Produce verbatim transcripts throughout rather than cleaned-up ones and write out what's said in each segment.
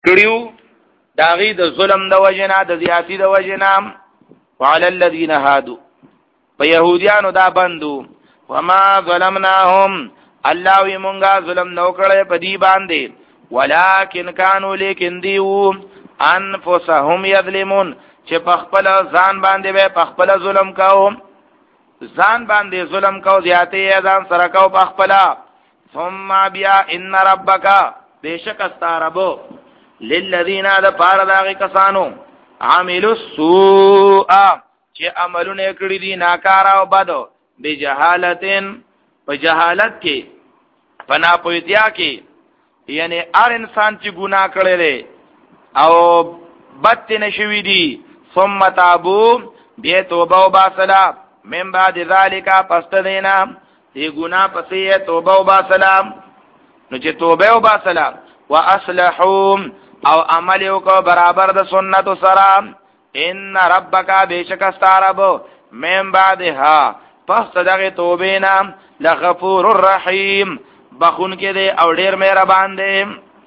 کړیو داغي د ظلم د وجنا د زیاتی د وجنا وعلى الذين هادو په يهوديانو دا بندو وما ظلمناهم الله وي مونږه ظلم نو کړې په دی باندې ولکن كانوا لیکن دیو انفسهم یظلمون چې په خپل ځان باندې به په خپل ظلم کاو ځان باندې ظلم کاو زیاتې ځان سره کاو په خپل ثم بیا ان ربک بیشک استربو للذین ذا پار داغی کسانو عاملوا السوء چې عملونه کړی دي ناکاره او بد بجهالتن په جهالت کې پنا پویتیا کې یعنی هر انسان چې ګناه کړی دی او بد نشوي دي ثم تابو بیا توبه او باسلا من بعد ذالک پس دینا دی ګناه پسې توبه او باسلا نو چې توبه او باسلا واصلحوا او عمل یو کو برابر د سنت سره ان ربک بیشک استرب من بعدها پس دغه توبینا لغفور الرحیم بخون کې دی او ډیر مهربان دی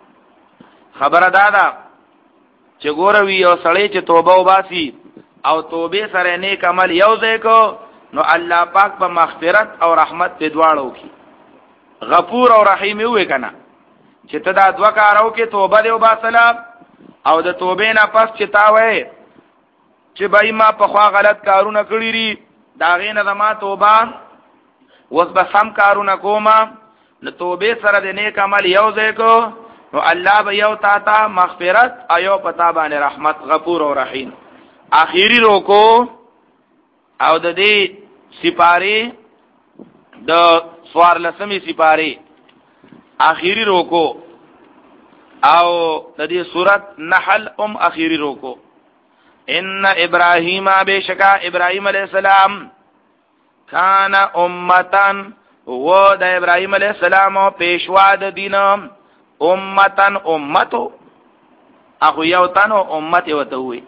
خبره دادا چې ګوروي او سړی چې توبه وباسي او توبه سره نیک عمل یو ځای کو نو الله پاک په مغفرت او رحمت په دواړو کې غفور او رحیم وي کنه چې ته دا دوه کارو کې توبه دی وباسلا او د توبې نه پس چې تا وې چې بای ما په خوا غلط کارونه کړی ری دا غینه زما توبه وس به سم کارونه کومه نو توبې سره د نیک عمل یو ځای کو نو الله به یو تا ته مغفرت ایو پتا باندې رحمت غفور او رحیم اخیری روکو او د دې سپاری د سوار لسمی سپاری اخیری روکو او د دې سورۃ نحل ام اخیری روکو ان ابراهیم بشکا ابراهیم علیہ السلام کان امتن و د ابراهیم علیہ السلام پیشوا د دین امتن امتو اخو یو تنو امت وته وي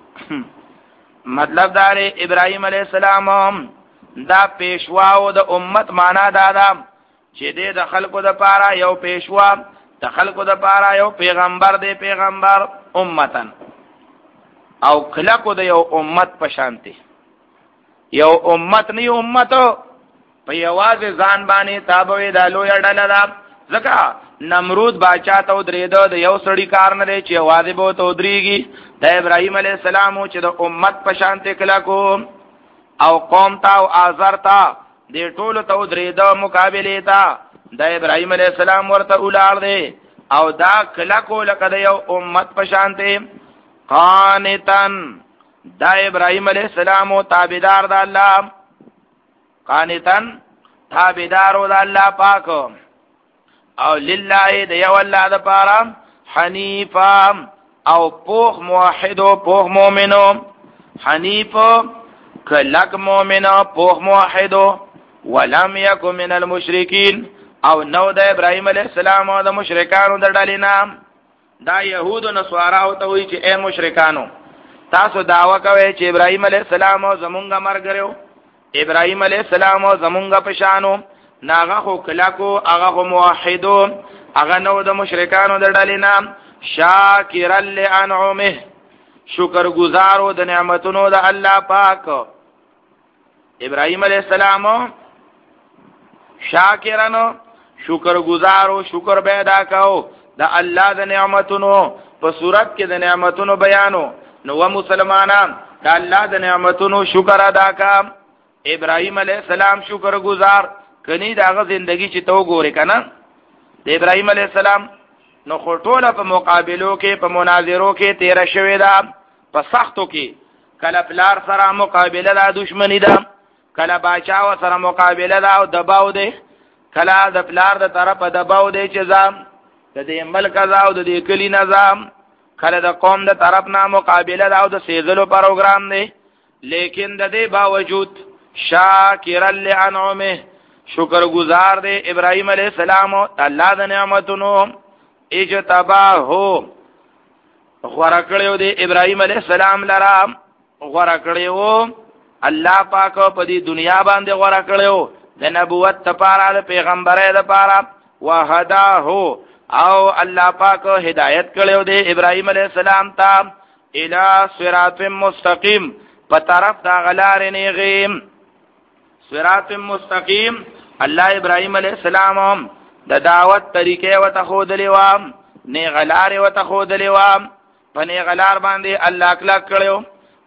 مطلب دا ابراهیم علیہ السلام دا پیشوا او د امت معنا دا دا چې د خلکو د پاره یو پیشوا د خلکو د پاره یو پیغمبر دی پیغمبر امتن او خلکو د یو امت پشانتی یو امت نه امت په یواز ځان باندې تابوي د لوی ډله دا ځکه نمرود باچا ته درېدو د یو سړی کار نه دی چې واده بو ته درېږي د ابراهیم علی السلام چې د امت پشانتی خلکو او قوم تا او آزر تا د ټولو ته درېدو مقابله تا د ابراهیم علی السلام ورته اولاد دی او دا خلکو لکه د یو امت پشانتی قانتن دا ابراهیم علیہ السلام او تابعدار د الله قانتن تابعدار د الله پاک او لله د یو الله د پاره حنیفا او پوخ موحد او پوخ مؤمنو حنیف کلک مؤمنو پوخ موحد ولم یکن من المشرکین او نو د ابراهیم علیہ السلام او د مشرکانو د ډلې نام دا يهود او نصارا او ته وی چې اے مشرکانو تاسو دعوا کوئ چې ابراهيم عليه السلام او زمونږه مرګرو ابراهيم عليه السلام او زمونږه پشانو ناغه خو کلاکو هغه خو موحدو هغه نو د مشرکانو د ډلې نام شاکر لانعمه شکر گزارو د نعمتونو د الله پاک ابراهيم عليه السلام شاکرانو شکر گزارو شکر به ادا کاو د الله د نعمتونو په صورت کې د نعمتونو بیانو نو و مسلمانان د الله د نعمتونو شکر ادا کا ابراهيم عليه السلام شکر گزار کني داغه زندگی چې تو ګوري کنه د ابراهيم عليه السلام نو خټوله په مقابلو کې په مناظرو کې تیر شوی دا په سختو کې کله پلار سره مقابله د دشمنی ده کله باچا سره مقابله ده او دباو ده کله د پلار د طرفه دباو ده چې ځم د دې ملک او د دې کلی نظام کله د قوم د طرف نه مقابله او د سیزلو پروګرام دی لیکن د دې باوجود شاکر لانعمه شکر گزار دی ابراهيم عليه السلام الله د نعمتونو اجتباهو غوړه کړو دی ابراهيم عليه السلام لرا غوړه کړو الله پاک په دې دنیا باندې غوړه کړو د نبوت لپاره د پیغمبرۍ لپاره وهداهو او الله پاک هدایت کړو دی ابراهيم عليه السلام ته الى صراط مستقيم په طرف دا غلار نیغیم صراط مستقيم الله ابراهيم عليه السلام د دعوت طریقې وته خودلې و نه غلار وته خودلې و په نه غلار باندې الله کلا کړو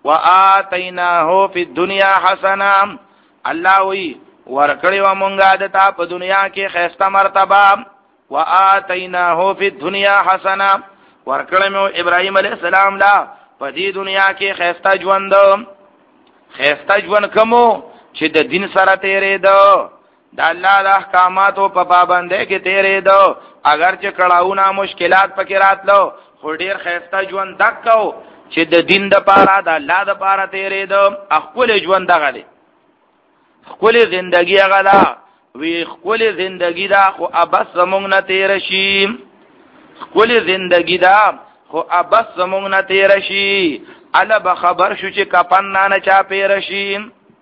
وآتیناه فی الدنیا حسنه الله وی ورکړی و مونږه د تا په دنیا کې خیسته مرتبه وآتیناه فی الدنیا حسنه ورکړی مو ابراهیم علیه السلام لا په دې دنیا کې خیسته ژوند خیسته ژوند کومو چې د دین سره تیرې دو د الله د احکاماتو په پابندۍ کې تیرې دو اگر چې کړهونه مشکلات پکې راتلو خو ډیر خیسته ژوند دکاو چې د دین د پاره د الله د پاره تیرې دو خپل ژوند دغه دی خپل ژوندۍ هغه دا وی خپل ژوندۍ دا خو ابس زمونږ نه تیر شي خپل ژوندۍ دا خو ابس زمونږ نه تیر شي الا به خبر شو چې کپن نه چا پیر شي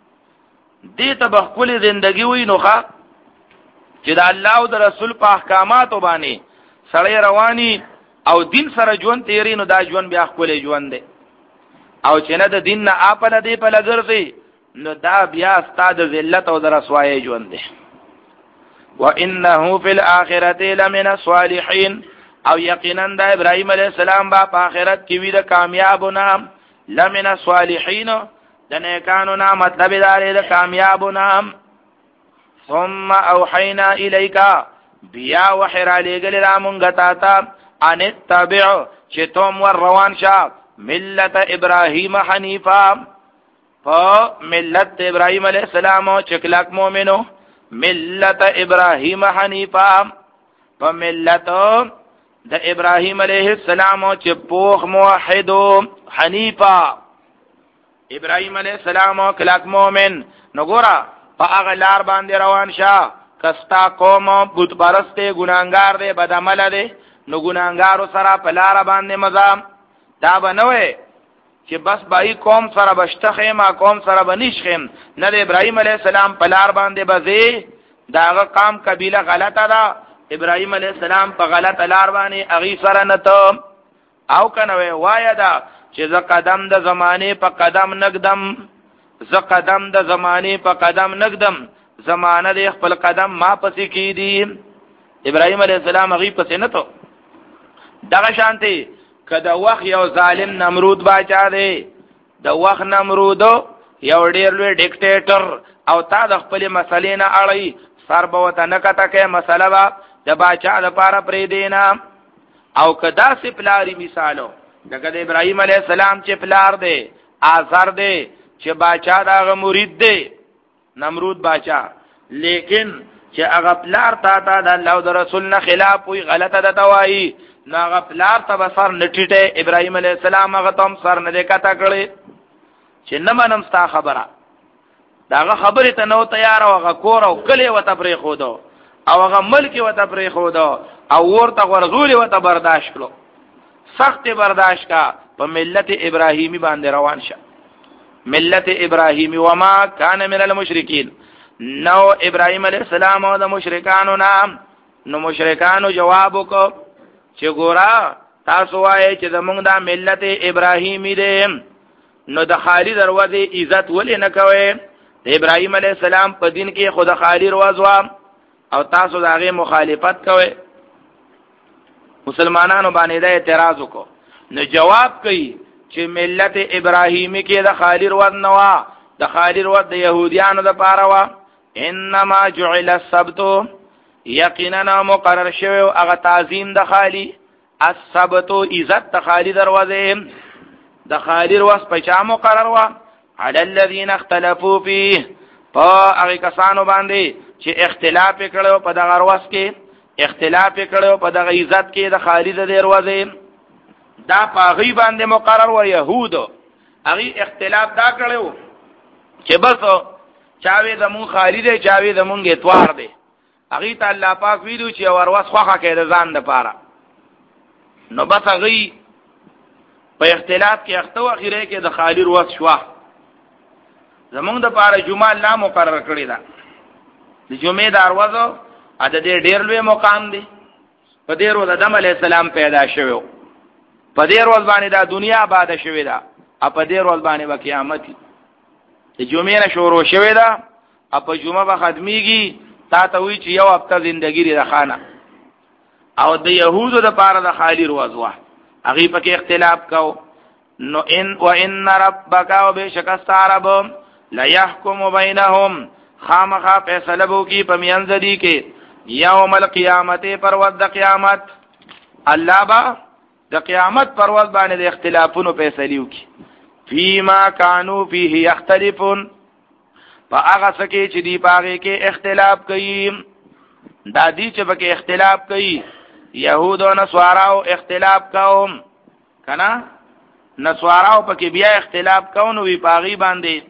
دې ته به خپل ژوندۍ وی نوخه چې د الله او د رسول په احکاماتو باندې سړی رواني او دین سره ژوند تیری نو دا ژوند بیا خپل ژوند دی او چې نه د دین نه اپل دی په لګرځي نو دا بیا ستاد ذلت او د رسوایی ژوند دی وانه فی الاخرته لمن الصالحین او یقینا د ابراهیم علیه السلام با په آخرت کې وی د کامیابونه لمن الصالحین د نیکانو نه مطلب دار د کامیابونه ثم اوحینا الیک بیا وحر علیګل را مونږ ته ان اتبع چې تم ور روان شه ملت ابراهیم حنیفا په ملت ابراهیم علیه السلام چې کلک مؤمنو ملت ابراهیم حنیفا په ملت د ابراهیم علیه السلام چې پوخ موحدو حنیفا ابراهیم علیه السلام کلک مؤمن نګورا په هغه لار باندې روان شه کستا قوم بت پرسته ګناګار دی بد عمل دی نو ګناګارو سره په لار باندې مزام دا بنوي چې بس بای قوم سره بشتخه ما قوم سره بنشخم نه د ابراهیم علیه السلام په لار باندې بزي داغه قام قبیله غلطه ده ابراهیم علیه السلام په غلط لار باندې اغي سره نه ته او کنه وای دا چې ز قدم د زمانه په قدم نقدم ز قدم د زمانه په قدم نقدم زمانه د خپل قدم ما پسې کی دي ابراهیم علیه السلام اغي پسې نه ته دغه شانتي کدا وخت یو ظالم نمرود باچا دی د وخت نمرود یو ډیر لوی ډیکټیټر او تا د خپل مسلې نه اړي سر به وته نه کته کې مسله با د باچا لپاره پرې دینا او کدا سی پلاری مثالو دغه د ابراهیم علیه السلام چې پلار دی آزر دی چې باچا دغه مرید دی نمرود باچا لیکن چې هغه پلار تا ته د الله او د رسول نه خلاف وي غلطه ده توای ناغه پلار ته بسر نټیټه ابراهیم علیه السلام هغه تم سر نه کته کړي چې نه منم ستا خبره داغه خبره ته نو تیار او هغه کور او کلی وته پرې خو دو او هغه ملک وته پرې خو دو او ورته ورزول وته برداشت کړو سخت برداشت کا په ملت ابراهیمی باندې روان شه ملت ابراهیمی وما کان من المشرکین نو ابراهیم علیه السلام او د مشرکانو نام نو مشرکانو جواب وکړو چې ګورا تاسو وایي چې زمونږ د ملت ابراهیمی دی نو د خالی دروازه عزت ولې نه کوي د ابراهیم علیه السلام په دین کې خود خالی دروازه او تاسو دغه مخالفت کوي مسلمانانو باندې د اعتراض وکړو نو جواب کوي چې ملت ابراهیمی کې د خالی دروازه نه وا د خالی دروازه د يهوديانو د پاره وا انما جعل السبت یقینا مقرر شوی هغه تعظیم د خالی السبت عزت د خالی دروازه د خالی دروازه په چا مقرر وا علی الذین اختلفوا فيه په هغه کسانو باندې چې اختلاف کړو په دغه دروازه کې اختلاف کړو په دغه عزت کې د خالی د دروازه دا په غی باندې مقرر و يهود هغه اختلاف دا کړو چې بس چاوي زمون خالی دی چاوي زمونږ اتوار دی هغه ته الله پاک ویلو چې ورواس خوخه کې د ځان د پاره نو بس هغه په اختلاف کې اختو اخیره کې د خالی ورواس شو زمونږ د پاره جمعه الله مقرر کړی دا د جمعې د ورځو عدد ډیر لوی مقام دی په دې ورځ آدم علی السلام پیدا شوی په دې ورځ باندې دا دنیا آباد شوې ده او په دې ورځ باندې به قیامت د جمعې نه شروع شوې ده او په جمعه به ختميږي تا ته وی چې یو هفته ژوندۍ لري د خانه او د يهودو د پاره د خالی ورځ وه هغه په کې اختلاف کو نو ان وان ربک وبشکسترب لا يحكم بينهم خامخا فیصله بو کی په میانځ دی کې یوم القیامت پر ورځ د قیامت الله با د قیامت پر ورځ باندې د اختلافونو فیصله وکي فيما كانوا فيه يختلفون فاغه سکه چې دی پاره کې اختلاف کوي دا دی چې پکې اختلاف کوي يهود او نصاراو اختلاف کوم کنا نصاراو پکې بیا اختلاف کوي وی پاغي باندې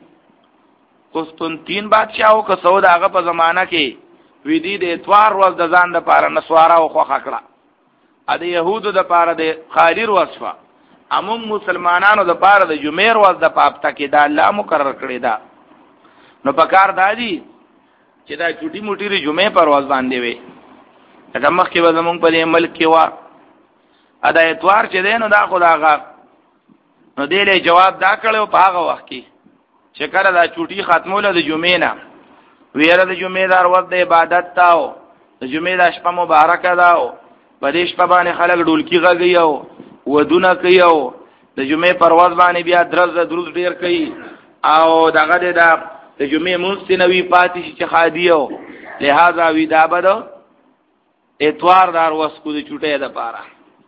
قسطنطین بادشاہو که سعود هغه په زمانہ کې وی دی د اتوار ورځ د ځان د پاره نصاراو خو خکړه ا د يهودو د پاره د خالیر وصفه امم مسلمانانو د پاره د جمعې ورځ د پاپتا کې دا الله مقرر کړی دا نو پکار دادی چې دا چټي موټي ری جمعې پر ورځ باندې وي دا مخکې به زمونږ په ملک کې وا ادا اتوار چې دین دا خداغه نو دې له جواب دا کړو په هغه وخت کې چې کله دا چټي ختموله د جمعې نه ویره د جمعې دار ورځ د عبادت تاو د جمعې د شپه مبارکه داو په دې شپه باندې خلک ډولکی غږي او ودونه کوي او د جمعې پر ورځ باندې بیا درز درود ډیر کوي او دغه د د جمعې مونږ پاتې چې خادیو لہذا وی دا بده اتوار دار وسکو د چټه ده پاره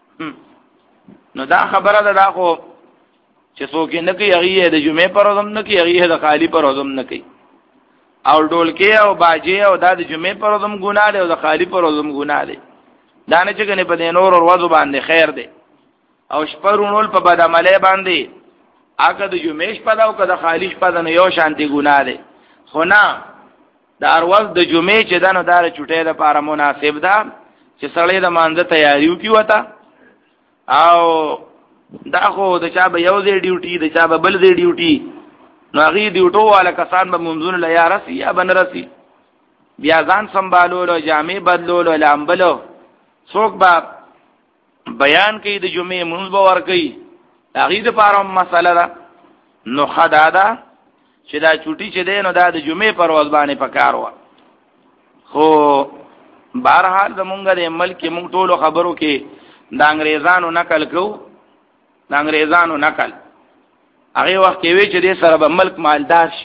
نو دا خبره ده دا خو چې څوک نه کوي هغه د جمعې پر ورځ نه کوي هغه د خالی پر ورځ نه کوي او ډولکی او باجی او د جمعې پر ورځ ګناه ده او د خالی پر ورځ ګناه ده دا نه چې کنه په نور ورځ باندې خیر ده او شپرونول په بدعمله باندې اګه د جمعې شپه دا او کده خالی شپه دا یو شانتي ګناه ده خو نه د ارواز د جمعې چې دنه دار چټه ده لپاره مناسب ده چې سړی د مانځه تیاریو کی وتا او دا خو د چا به یو ځای ډیوټي د چا به بل ځای ډیوټي نو هغه ډیوټو والا کسان به منځونه لیا راسي یا بنرسي بیا ځان سنبالولو جامې بدلولو لامبلو څوک به بیان کوي د جمعې منځ به ور کوي هغه د پاره مسله ده نو خدادا چې دا چوټي چې دی نو دا د جمعې پر ورځ باندې پکار و خو بهرحال زمونږ د ملک مونږ ټول خبرو کې د انګريزانو نقل کو د انګريزانو نقل هغه وخت کې وی چې د سره به ملک مالدار شي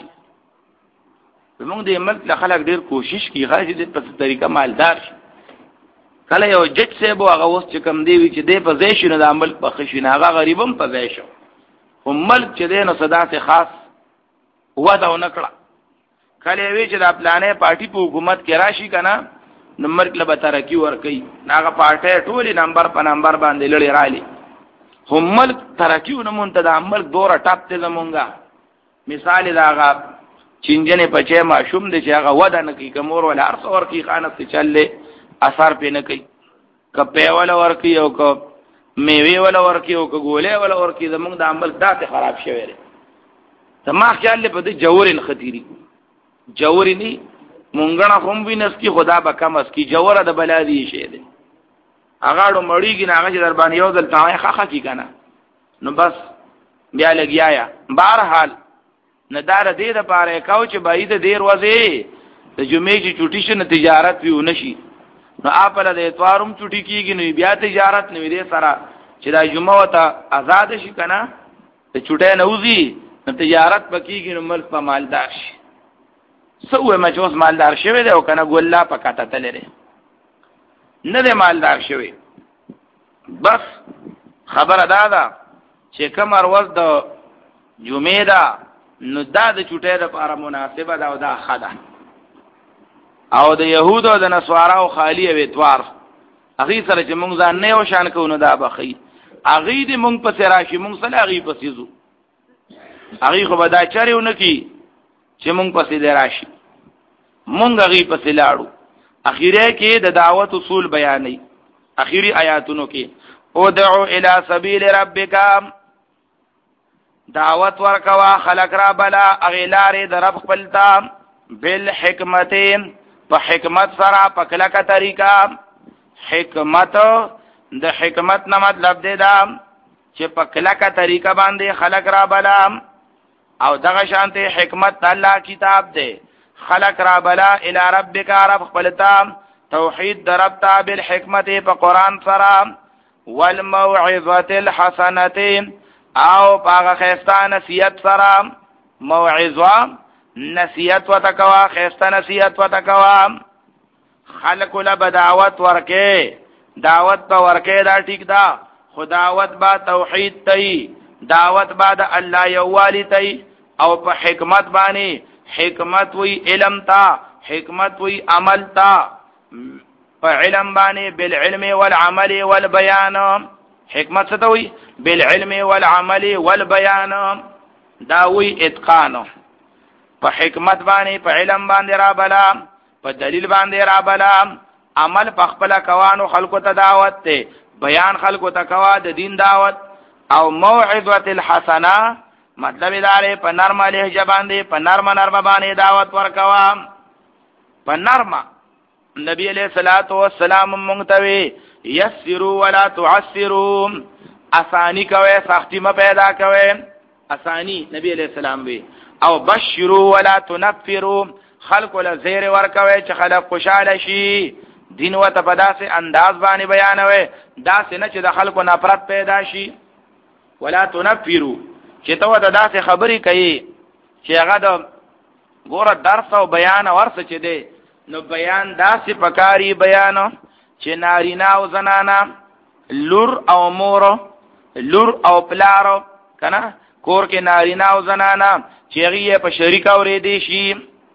زمونږ د ملک له خلک ډیر کوشش کوي غاړي د په طریقه مالدار شي کله یو جج صاحب هغه اوس چې کم دی وی چې د په ځای شنو د ملک په خښینه هغه غریبم په ځای شو هم ملک چې دی نو صدا سے خاص ودا ونکړه کله وی چې د پلانې پارټي په حکومت کې راشي کنه نمبر کله به ترقی ور کوي هغه پارټي ټولي نمبر په نمبر باندې لړی رالي هم ملک ترقیونه مونته د عمل دوره ټاپ ته زمونږه مثال داغه چنجنې پچې ماشوم دي چې هغه ودا نه کوي کومور ولا هر څور کی خانه ته چلې اثر پې نه کوي کپې ولا ور کوي او کو میوه ولا ور کوي او کو ګولې ولا ور کوي زمونږ د عمل ذات خراب شوی دی تما خیال په دې جوورن خطيري جوورني مونږه هم وینس کی خدا به کم اس کی جووره د بلادي شه دی اغاړو مړیږي نه هغه در باندې یو ځل تاوي خخه کی کنه نو بس بیا لګیایا بهرحال ندار دې د پاره کاو چې باید ډیر وځي د جمعې چې چټی شنه تجارت وی ونشي نو اپل د اتوارم چټی کیږي نو بیا تجارت نه وي سره چې د جمعه وته آزاد شي کنه ته چټه نه وځي نو تجارت پکېږي نو ملک په مالدار شي سوې مجوز مالدار شوی دی او کنه ګولا پکاته تلره نه دی مالدار شوی بس خبره دا ده چې کوم ورځ د جمعې ده نو دا د چټې لپاره مناسبه ده او دا خده او د يهودو او د نصاراو خالی او اتوار هغه سره چې مونږ ځان نه یو شان کوو دا بخي هغه دې مونږ په سراشي مونږ سره هغه پسې زو هغه خو به دا چارهونه کی چې مونږ پسې دراشي مونږ هغه پسې لاړو اخیره کې د دعوت اصول بیانې اخیری آیاتونو کې ادعو الی سبیل ربک دعوت ورکوا خلق را بلا اغیلار د رب خپلتا بالحکمت په حکمت سره په کلکه طریقہ حکمت د حکمت نه مطلب دی دا چې په کلکه طریقه باندې خلق را بلا او دغه شانته حکمت الله کتاب دی خلق را بلا الی ربک رب خپلتا توحید در رب تا بالحکمت په قران سره والموعظه الحسنه او پاغه خیسته نصیحت سره موعظه نصیحت وتکوا خیسته نصیحت وتکوا خلق له بدعوت ورکه دعوت په ورکه دا ټیک دا خداوت با توحید تی دعوت با د الله یووالی تی او په حکمت باندې حکمت وی علم تا حکمت وی عمل تا په علم باندې بالعلم والعمل والبيان حکمت څه ته وی بالعلم والعمل والبيان دا وی اتقان په حکمت باندې په علم باندې را بلا په دلیل باندې را بلا عمل په خپل کوانو خلقو ته دعوت ته بیان خلقو ته کوا د دین دعوت او موعظه الحسنه مطلب دار په نرمه لهجه باندې په نرمه نرمه باندې دعوت ورکوا په نرمه نبی علیہ الصلوۃ والسلام مونږ یسروا ولا تعسروا اسانی کوي سختی ما پیدا کوي اسانی نبی علیہ السلام وی او بشروا ولا تنفروا خلق له زیر ورکوي چې خلق خوشاله شي دین وته په داسې انداز باندې بیانوي داسې نه چې د خلکو نفرت پیدا شي ولا تنفروا چې ته وته داسې خبرې کوي چې هغه د ګوره درس او بیان ورڅ چي دی نو بیان داسې پکاري بیان چې نارینه او زنانه لور او مور لور او پلار کنه کور کې نارینه او زنانه چې هغه په شریک اورېدي شي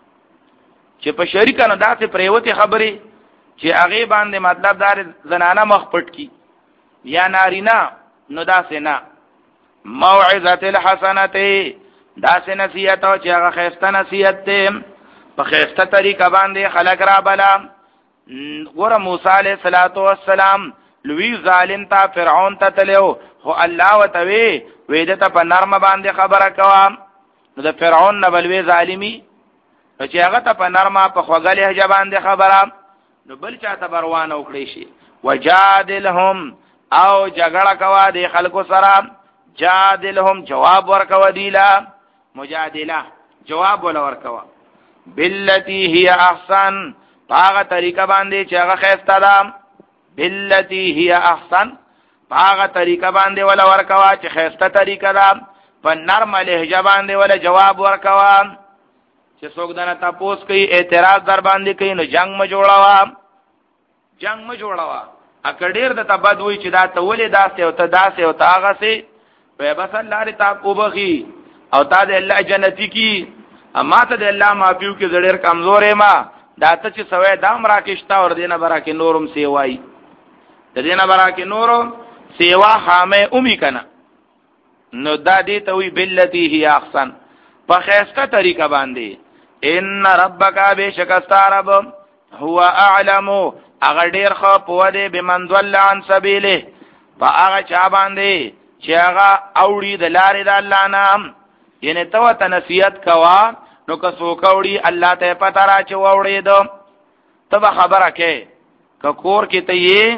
چې په شریک نه داسې پریوته خبرې چې هغه باندې مطلب دار زنانه مخ پټ کی یا نارینه نو داسې نه موعظه الحسنه داسې نصیحت او چې هغه خیسته نصیحت ته په خیسته طریقه باندې خلق را بلا ګوره موسی علیہ الصلوۃ والسلام لوی ظالم تا فرعون ته تلو خو الله وتوی وېدته په نرمه باندې خبره کوه نو د فرعون نه بلوي ظالمی چې هغه ته په نرمه په خوږه لهجه باندې خبره نو بل چاته بروانه وکړي شي وجادلهم او جګړه کوا د خلکو سره جادلهم جواب ورکوا دیلا مجادله جواب ولا ورکوا باللتی هي احسن هغه طریقه باندې چې هغه خسته ده باللتی هي احسن هغه طریقه باندې ولا ورکوا چې خسته طریقه ده په نرمه لهجه باندې ولا جواب ورکوا چې څوک دنه تاسو کوي اعتراض در باندې کوي نو جنگ ما جوړاوا جنگ ما جوړاوا اکډیر د تبد وی چې دا ته ولې داسې او ته داسې او ته هغه سي په بس الله ری تا کو بخي او تا د الله جنتی کی اما ته د الله معفو کې زړیر کمزورې ما دا ته چې سوي دام راکښتا ور دینه برا کې نورم سی وای د دینه برا کې نورم سیوا خامه اومي کنه نو دا دې ته وی بلتی هي احسن په خیسته طریقه باندې ان ربک بشکستارب هو اعلم اگر ډیر خو په دې بمن ضل عن سبیله فاغه چا باندې چې هغه اوړي د لارې د الله نام ینه تو ته نصیحت کوا نو که څوک اوړي الله ته پته را چې وړي دو تب خبره کې ک کور کې ته یې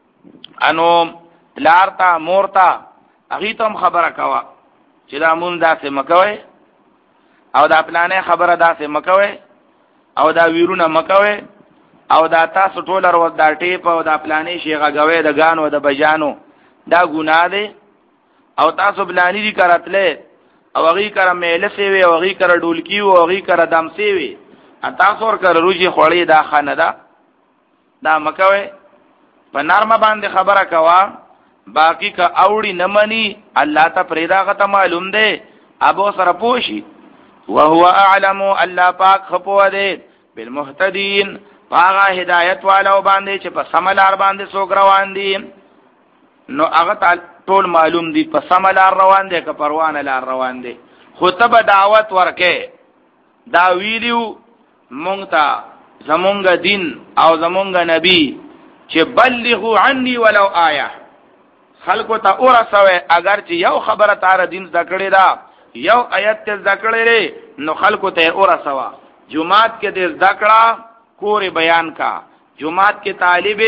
انو لارتا مورتا اغه ته خبره کوا چې دا مون داسې مکوي او دا پلانې خبره داسې مکوي او دا ویرونه مکوي او دا تاسو ټول ورو دا ټیپ او دا پلانې شیغه غوي د غانو د بجانو دا ګناه دی او تاسو بلانی دي کراتله او هغه کرا میله سی وی او هغه کرا ډولکی او هغه کرا دم سی وی تاسو ور کر روجي خړې دا خانه دا دا مکوي په نرمه باندې خبره کوا باقی کا اوړي نمنې الله ته پرېدا غته معلوم دی ابو سره پوشي وهو اعلم الله پاک خپو دی بالمهتدين هغه هدایت والو باندې چې په سملار باندې څوک روان دي نو هغه ټول معلوم دي په سملار روان دي که پروانه لار روان دي خطبه دعوت ورکه دا ویلیو مونږ ته زمونږ دین او زمونږ نبی چې بلغوا عني ولو آیه خلکو ته اورسوي اگر چې یو خبره تار دین ذکرې دا یو آیت ته ذکرې نو خلکو ته اورسوا جمعات کې دې ذکرہ کور بیان کا جمعات کې طالب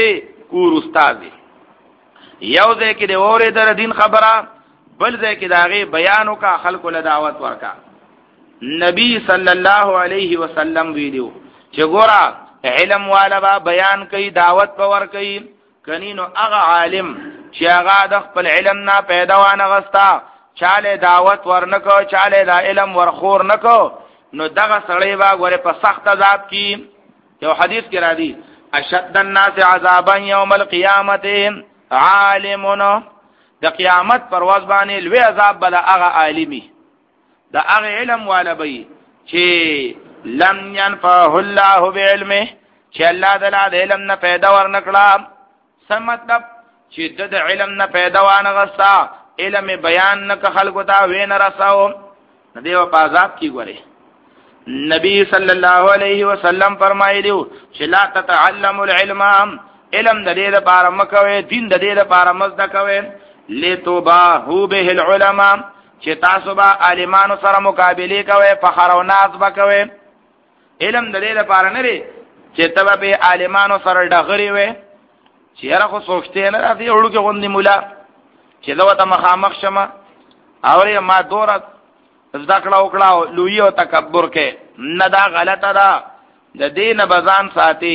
کور استاد دی یو ځای کې د اورې در دین خبره بل ځای کې داغه بیانو کا خلق له دعوت ورکا نبی صلی الله علیه وسلم ویلو چې ګورا علم والا با بیان کوي دعوت پور کوي کنینو هغه عالم چې هغه د خپل علم نه پیدا وانه غستا چاله دعوت ورنکو چاله دا علم ورخور نکو نو دغه سړی با غره په سخت عذاب کې یو حدیث کې را دي اشد الناس عذابا یوم القیامت عالمون د قیامت پر ورځ باندې لوی عذاب بل هغه عالمي د هغه علم والا بي چې لم ينفعه الله بعلمه چې الله د علم نه پیدا ورنکړه سم مطلب چې د علم نه پیدا وانغستا علم بیان نک خلق ته وین رساو دیو په عذاب کی ګوره نبی صلی الله علیه وسلم فرمایلیو چې لا تتعلم العلم علم د دې لپاره مکوي دین د دې لپاره مزد کوي لتباهو به العلماء چې تاسو به عالمانو سره مقابله کوي فخر او ناز وکوي علم د دې لپاره نه لري چې تبه به عالمانو سره ډغري وي چې هر خو سوچته نه راځي وړو کې غوندي مولا چې دا وته مخامخ شمه اورې ما دورت ذکر وکړه لوی او تکبر کې نه دا غلطه ده د دین بزان ساتي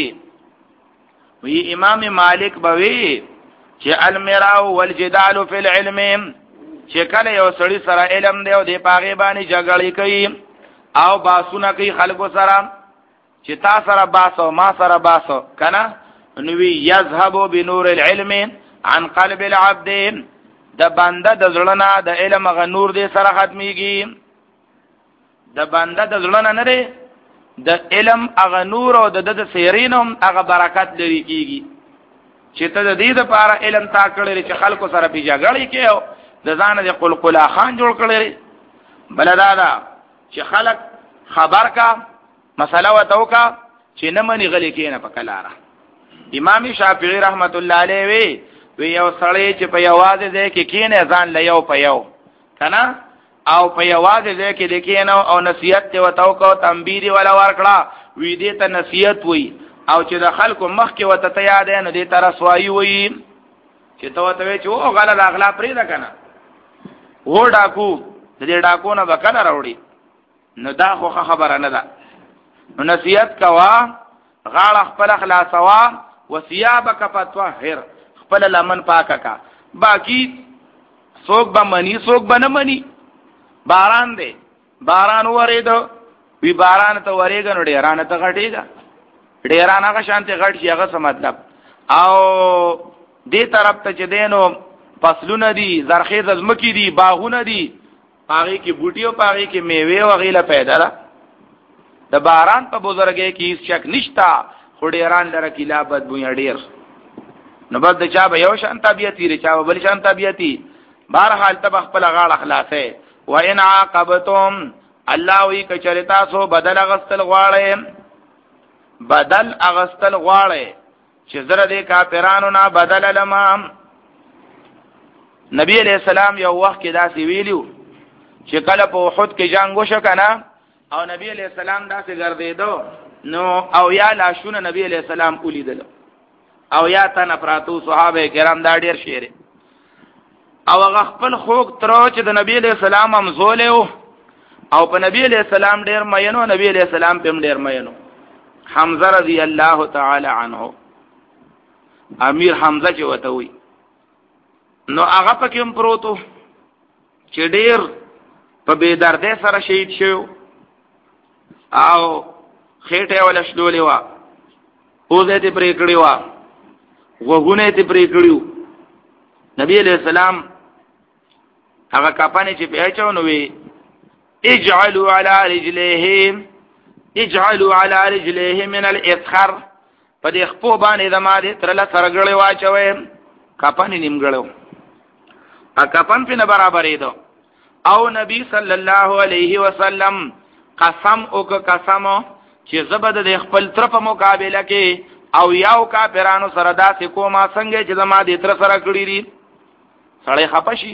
وی امام مالک بوي چې المراء والجدال فی العلم چې کله یو سړی سره علم دی او د پاغه باندې جګړې کوي او باسونه کوي خلکو سره چې تا سره باسو ما سره باسو کنه نو وی یذهب بنور العلم عن قلب العبد د بنده د زړه د علم غ نور دې سره ختميږي د بنده د زړه نه لري د علم هغه نور او د د سیرینم هغه برکت لري کیږي چې ته د دې لپاره علم تا کړی چې خلکو سره پیژاګړی کېو د ځان د قلقلا خان جوړ کړی بلدا دا چې خلک خبر کا مسله وتوکا چې نه منی غلی کینه په کلاره امام شافعی رحمت الله علیه وی وی یو سړی چې په یوازې ځای کې کینه ځان لیو په یو کنه او په یوازې ځای کې لیکینه او نصیحت ته وتاو کو تنبیری ولا ورکړه وی دې ته نصیحت وی او چې د خلکو مخ کې وته ته یاد نه دې تر سوای وی چې ته وته چې او غل اغلا پرې ده کنه و ډاکو دې ډاکو نه وکړه راوړي نو دا خو خبره نه ده نو نصیحت کوا غاړه خپل خلاصوا وثيابك فطهر خپل لمن پاکه کا باقی څوک به منی څوک به نه منی باران دی باران وریدو وی باران ته وریګ نو ډیران ته غټیګا ډیران هغه شانته غټ شي هغه څه مطلب او دې طرف ته چې دینو فصلونه دي زرخیز ازمکی دي باغونه دي پاغي کې بوټیو پاغي کې میوه او غیله پیدا ده د باران په بزرګي کې هیڅ شک نشتا خو ډیران لره کلا بد بو ډیر نو بد چا به یو شان طبيعتي ری چا بل شان طبيعتي بهر حال ته خپل غاړه خلاصه و ان عاقبتم الله وی کچریتا سو بدل غستل غواړي بدل اغستل غواړي چې زره دې کافرانو نه بدل لما نبی علیہ السلام یو وخت کې داسې ویلو چې کله په احد کې جنگ وشو کنه او نبی علیہ السلام داسې ګرځیدو نو او یا لاشونه نبی علیہ السلام ولیدل او یا تن پراتو صحابه کرام دا ډیر شعر او هغه خپل خوک تر چې د نبی علیہ السلام هم زولیو او په نبی علیہ السلام ډیر مینو نبی علیہ السلام په ډیر مینو حمزه رضی الله تعالی عنہ امیر حمزه چې وته وي نو هغه پکې هم پروتو چې ډیر په بے دردۍ سره شهید شو او خېټه ولا شلولې وا اوزه ته پرې کړی وا وګونه ته پرې کړیو نبی علیہ السلام هغه کپانه چې پیچو نو وی اجعلوا على رجليهم اجعلوا على رجليهم من الاذخر په دې خپل باندې د ما دې ترله سرګړې واچوي کپانه نیمګړو ا کپن په نه برابرې دو او نبی صلی الله علیه وسلم قسم او قسم چې زبد د خپل طرف مقابله کې او یاو کافرانو سره داسې کومه څنګه چې زما دې تر سره کړی دي سړی خپشي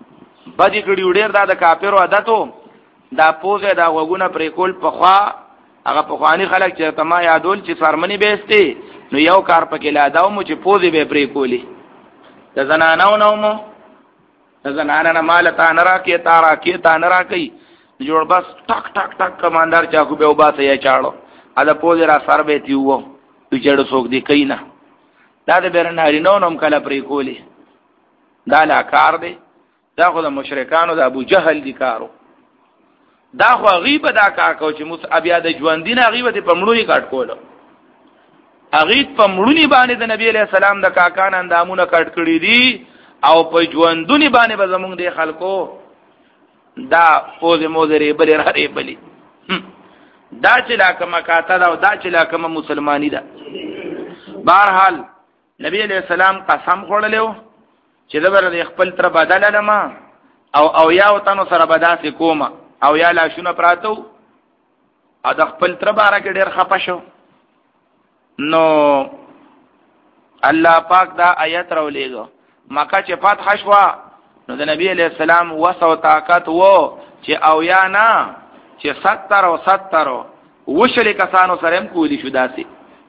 بدی کړي ډیر دا د کافرو عادتو دا پوزه دا وګونه پرې کول په خوا هغه په خواني خلک چې تما یادول چې فرمنی بیسته نو یو کار پکې لا داو مو چې پوزي به پرې کولی د زنانو نو مو د زنانو نه مال تا نه راکې تا راکې تا نه راکې جوړ بس ټک ټک ټک کماندار چا کو به وباسه یا چاړو ادا پوزي را سر به تیو پیچړ څوک دی کینا دا د برناری نو نوم کله پرې کولی دا لا کار دی دا خو د مشرکانو د ابو جهل دی کارو دا خو غیبه دا کار کو چې موس بیا د ژوندینه غیبه په مړونی کټ کولو اغیت په مړونی باندې د نبی علیہ السلام د کاکان اندامونه کټ کړی دي او په ژوندونی باندې به زمونږ د خلکو دا پوز موزری بل راره بلی دا چې لا کما کاته دا دا چې لا کما مسلمانی ده بهرحال نبی علیہ السلام قسم خوړلو چې دا بر خپل تر بدل لما او او یا وتنو سره بداسې کومه او یا لا شونه پراتو ا د خپل تر بارا کې ډېر خپه شو نو الله پاک دا آیت راولېګو مکه چې فتح شوا نو د نبی علیہ السلام وسو طاقت وو چې او یا نه چې ستر او ستر وشل کسانو سره هم کولی شو داسي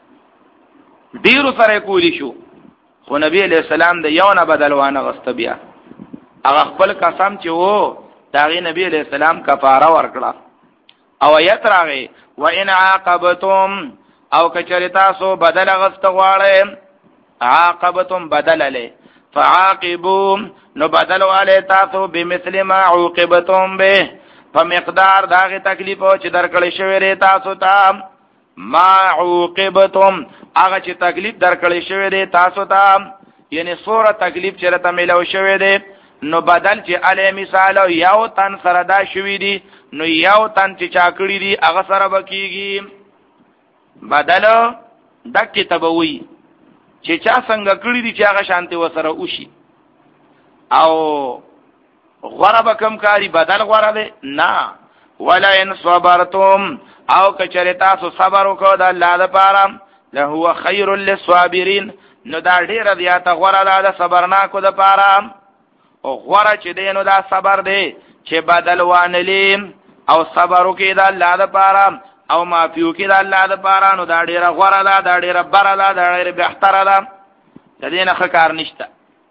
ډیرو سره کولی شو خو نبی علیہ السلام د یو نه بدلوانه غست بیا هغه خپل قسم چې وو داغي نبی علیہ السلام کفاره ورکړه او آیت راغی و ان عاقبتم او کچریتا سو بدل غست غواړي عاقبتم بدل له فعاقبوا نو بدل والے تاسو بمثل ما عوقبتم به په مقدار داغه تکلیف او چې درکړې شوی ری تاسو ته ما عوقبتم هغه چې تکلیف درکړې شوی ری تاسو ته یعنی سوره تکلیف چې راته ملو شوی دی نو بدل چې علی مثال یو تن سره دا شوی دی نو یو تن چې چا کړی دی هغه سره بکیږي بدل د کتابوي چې چا څنګه کړی دی چې هغه شانته وسره وشي او غره کم کاری بدل غره دی نه ولا ان صبرتم او کچره تاسو صبر وکړه د الله لپاره له هو خير للصابرين نو دا ډیره زیاته غره ده د صبرناکو لپاره او غره چې دینو دا صبر دی چې بدل وانلیم او صبر وکړه د الله لپاره او معفو کې د الله لپاره نو دا ډیره غره ده دا ډیره بره ده دا ډیره بهتره ده د دې نه ښکار نشته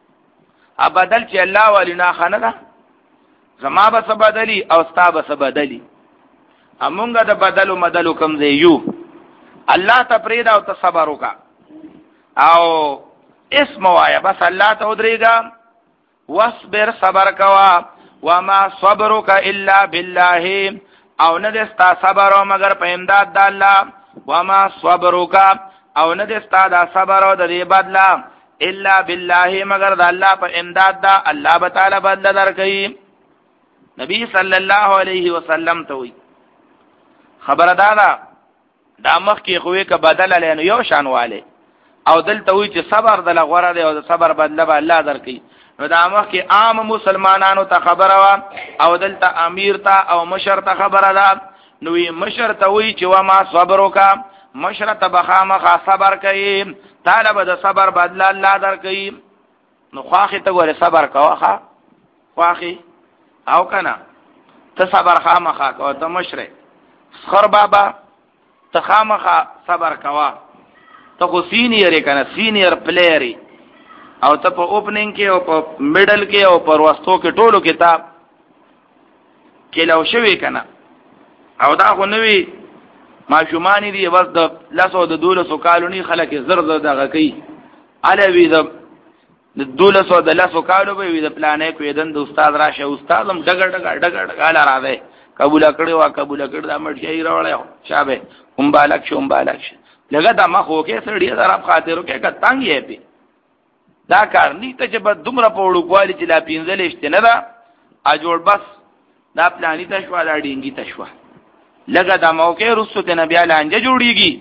ا بدل چې الله ولنا خنه ده زما به سبدلی او ستا به سبدلی امونګه د بدلو مدلو کم دی یو الله ته پریدا او ته صبر وکا او اسم وایا بس الله ته ودرېګا واصبر صبر کوا وما صبرك الا بالله او نه دستا صبر او مگر په امداد د الله وما صبرك او نه دستا دا صبر او د دې بدلا الا بالله مگر د الله په امداد دا الله تعالی بدل درکې نبی صلی الله علیه وسلم ته وی خبردارا دا مخ کې خوې ک بدل لینو یو شانواله او دلته وی چې صبر د لغوره دی او د صبر بدله به الله درکې نو دا مخ کې عام مسلمانانو ته خبره وا او دلته امیر ته او مشر ته خبره ده نو وی مشر ته وی چې وا ما صبر وکا مشر ته بخامه صبر کوي طالب د صبر بدله الله درکې نو خواخه ته ور صبر کوه خواخه او کنا ته صبر خامخا کو ته مشر خر بابا ته خامخا صبر کوا ته خو سینیر کنا سینیر پلیری او ته په اوپننګ کې او په میډل کې او په وروستو کې ټولو کتاب کې لو شوی کنا او دا خو نوې ماشومان دي بس د لاسو د دولسو کالونی خلک زر زر دغه کوي علوی د د دولسو د لاسو کالو به وي د پلانې کوي د استاد راشه استاد هم ډګر ډګر ډګر ډګر راځي قبول کړي وا قبول کړي د امر شي راوړل شابه هم بالک شو هم بالک شو لګا د ما خو کې سړی دراب خاطرو کې کتانګ یې پی دا کار نیته چې بد دومره په وړو کوالي چې لا پینځل شته نه دا ا جوړ بس دا پلانې تشوا دا ډینګي تشوا لګا د موقع رسو ته نبی لانجه جوړیږي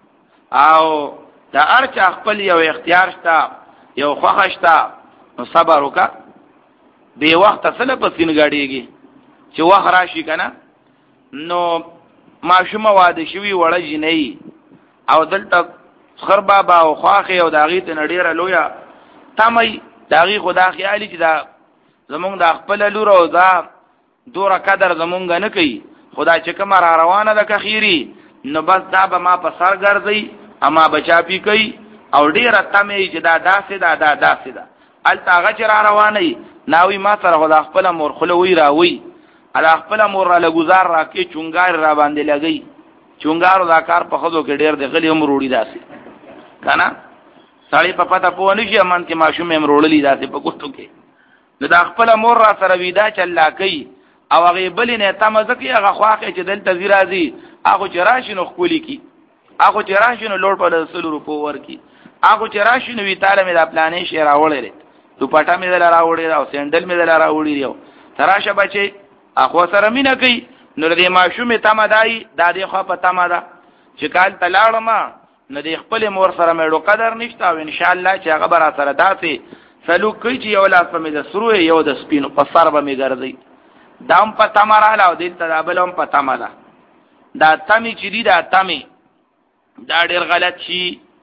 او دا ارچ خپل یو اختیار شته یو خوښشتا نو صبر وکا دی وخت سره په سین غاډيږي چې وخت راشي کنه نو ماشومه واده شوی وړه جنې او دلته خر بابا او خواخه او داغي ته نډیره لویا تمي داغي خدا خیالي چې دا زمونږ د خپل لور او دا دوره قدر زمونږ نه کوي خدا چې کوم را روانه ده کخيري نو بس دا به ما په سر ګرځي اما بچا پی کوي او ډیره تمه چې دا داسې دا دا داسې دا الته هغه چې را رواني ناوی ما سره خدا خپل مور خلوي راوي ال خپل مور را لګزار راکې چونګار را باندې لګي چونګارو دا کار په خودو کې ډیر د غلی عمر وړي داسې کنه سړی په پتا پوه نشي امن کې ماشوم هم وړلې داسې په کوټو کې نو دا خپل مور را سره ویدا چلا کوي او هغه بل نه تمزه کې هغه خواخه چې دلته زیرازي هغه چې راشي نو خولي کی هغه چې راشي نو لوړ په سلو روپو ورکی هغه چې راشي نو وی تعالی مې د پلانې شی راوړل تو پټه مې دل راوړل او سندل مې دل راوړل یو تراشه بچي هغه سره مینه کوي نو دې ماشومې تمه دای د دې خو په تمه ده چې کال تلاړم نو دې خپل مور سره مې قدر نشته او ان شاء الله چې هغه بر سره داسې سلوک کوي چې یو لاس مې د سرو یو د سپینو په سر به مې ګرځي دام په تمه را لاو دې تدابلم په تمه ده دا تمه چې دی دا تمه دا ډیر غلط شي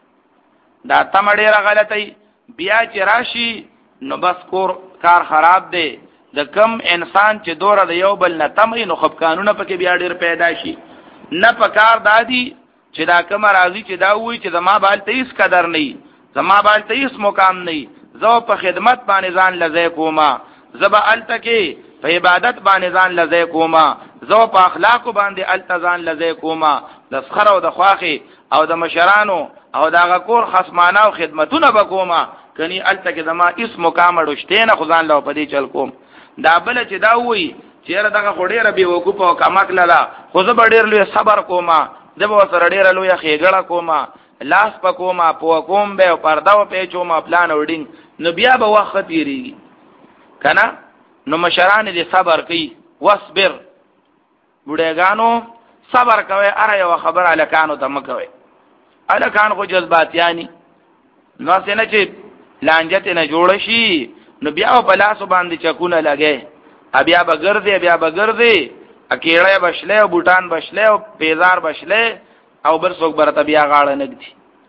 دا تمه ډیر غلطي بیا چې راشي نو بس کور کار خراب دی د کم انسان چې دوره د یو بل نه تمه نو خپ قانون پکې بیا ډیر پیدا شي نه پکار دادی چې دا کوم راضي چې دا وای چې زما بالته هیڅ قدر نه زما بالته هیڅ مقام نه زه په خدمت باندې ځان لځه کوما زبا التکه په عبادت باندې ځان لځه کوما زه په اخلاق باندې التزان لځه کوما د فخر او د خواخي او د مشرانو او د غکور خصمانه او خدمتونه وکوما کني التکه زما هیڅ مقام ورشته نه خدان له پدې چل کوم دا بل چې دا وای چیرې دغه خډيره به وقوف او کمک لاله خو زه ډېر لوی صبر کوما زه به سره ډېر لوی خېګړه کوما لاس پکوما پو کوم به پردا او پیچو ما پلان وډینګ نو بیا به وخت تیریږي کنه نو مشران دې صبر کوي واصبر بډېګانو صبر کوي اره یو خبر الکانو ته مکوي الکان خو جذبات یعنی نو څنګه چې لانجت نه جوړ شي نو بیا په لاس باندې چکونه لګي بیا بغرځي بیا بغرځي اکیړه بشله او بوټان بشله او پیزار بشله او بر څوک برته بیا غاړه نګدي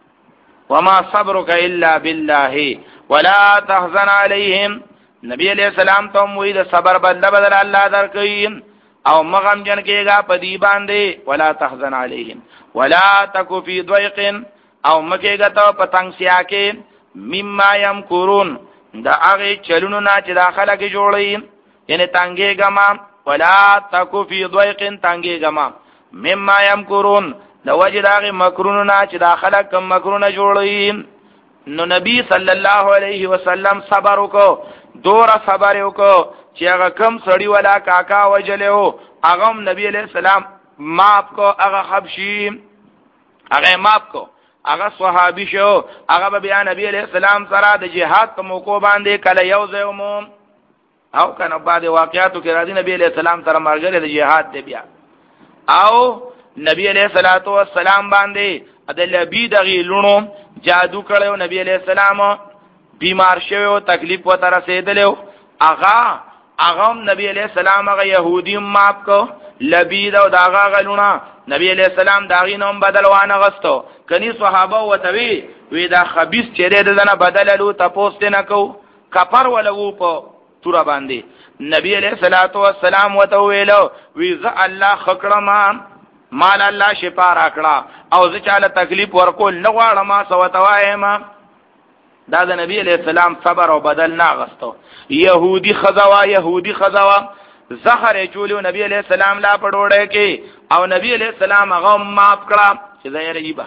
وما صبرك الا بالله ولا تحزن عليهم نبی علیہ السلام ته وی د صبر بدل بدل الله درکې او مغم جن کېګا پدی باندې ولا تحزن عليهم ولا تکو فی ضيق او مکېګا ته پتنګ سیا کې مما يمکرون دا هغه چلونو نه چې داخله کې جوړي یعنی تانګې غما ولا تکو فی ضيق تانګې غما مما يمکرون د وجد هغه مکرونو نه چې داخله کم مکرونه جوړي نو نبی صلی الله علیه وسلم صبر وکړو دور صبر وکړو چې هغه کم سړی ولا کاکا وجلو هغه نبی علیہ السلام معاف کو هغه حبشی هغه معاف کو هغه صحابي شو هغه بیا نبی علیہ السلام سره د جهاد په موقع باندې کله یو ځایمو او کنه بعد واقعاتو کې راځي نبی علیہ السلام سره مرګره د جهاد دی بیا او نبی علیہ الصلوۃ والسلام باندې ادل بی دغه لونو جادو کړو نبی علیہ السلام بیمار شوی او تکلیف وته رسیدلو اغا اغم نبی علیہ السلام هغه يهودي ماپ کو لبید او داغه غلونا نبی علیہ السلام داغي نوم بدل وانه غستو کني صحابه وتوی وی دا خبيث چره دنه بدللو تاسو نه کو کفر ولو په تور باندې نبی علیہ الصلوۃ والسلام وتویلو وی ز الله خکړه مال الله شفا راکړه او زه چاله تکلیف ورکول نه غواړم ما سو توایم دا د نبی علیہ السلام صبر او بدل نه غستو يهودي خزوا يهودي خزوا زهر چولو نبی علیہ السلام لا پډوړې کې او نبی علیہ السلام هغه معاف کړه چې زه یې ریبه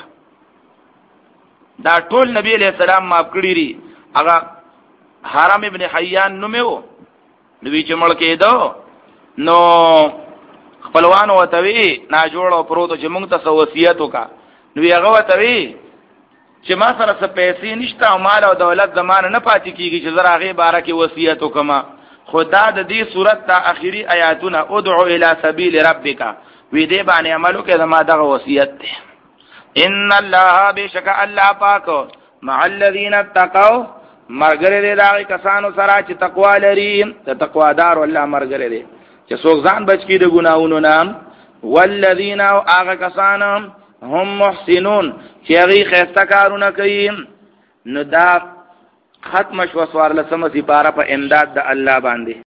دا ټول نبی علیہ السلام معاف کړی ری هغه حرام ابن حیان نومو نبی چې مړ کېدو نو خپلوان وتوی نا جوړو پروت چې مونږ ته وصیت وکا نو هغه وتوی چې ما سره څه پیسې نشته او مال او دولت زمانه نه پاتې کیږي چې زرا غي بارکه وصیت وکما خدا د دې صورت ته اخیری آیاتونه ادعو الی سبیل ربک وی دې باندې عملو کې زما دغه وصیت ده ان الله بشک الله پاک مع الذین اتقوا مرګره دې دا کسانو سره چې تقوا لري ته تقوا دار الله مرګره دې چې څوک ځان بچ کی د ګناہوں نام والذین او هغه کسان هم محسنون چې هغه خیسته کارونه کوي نو دا ختم شو سوار لسمه سپاره په امداد د الله باندې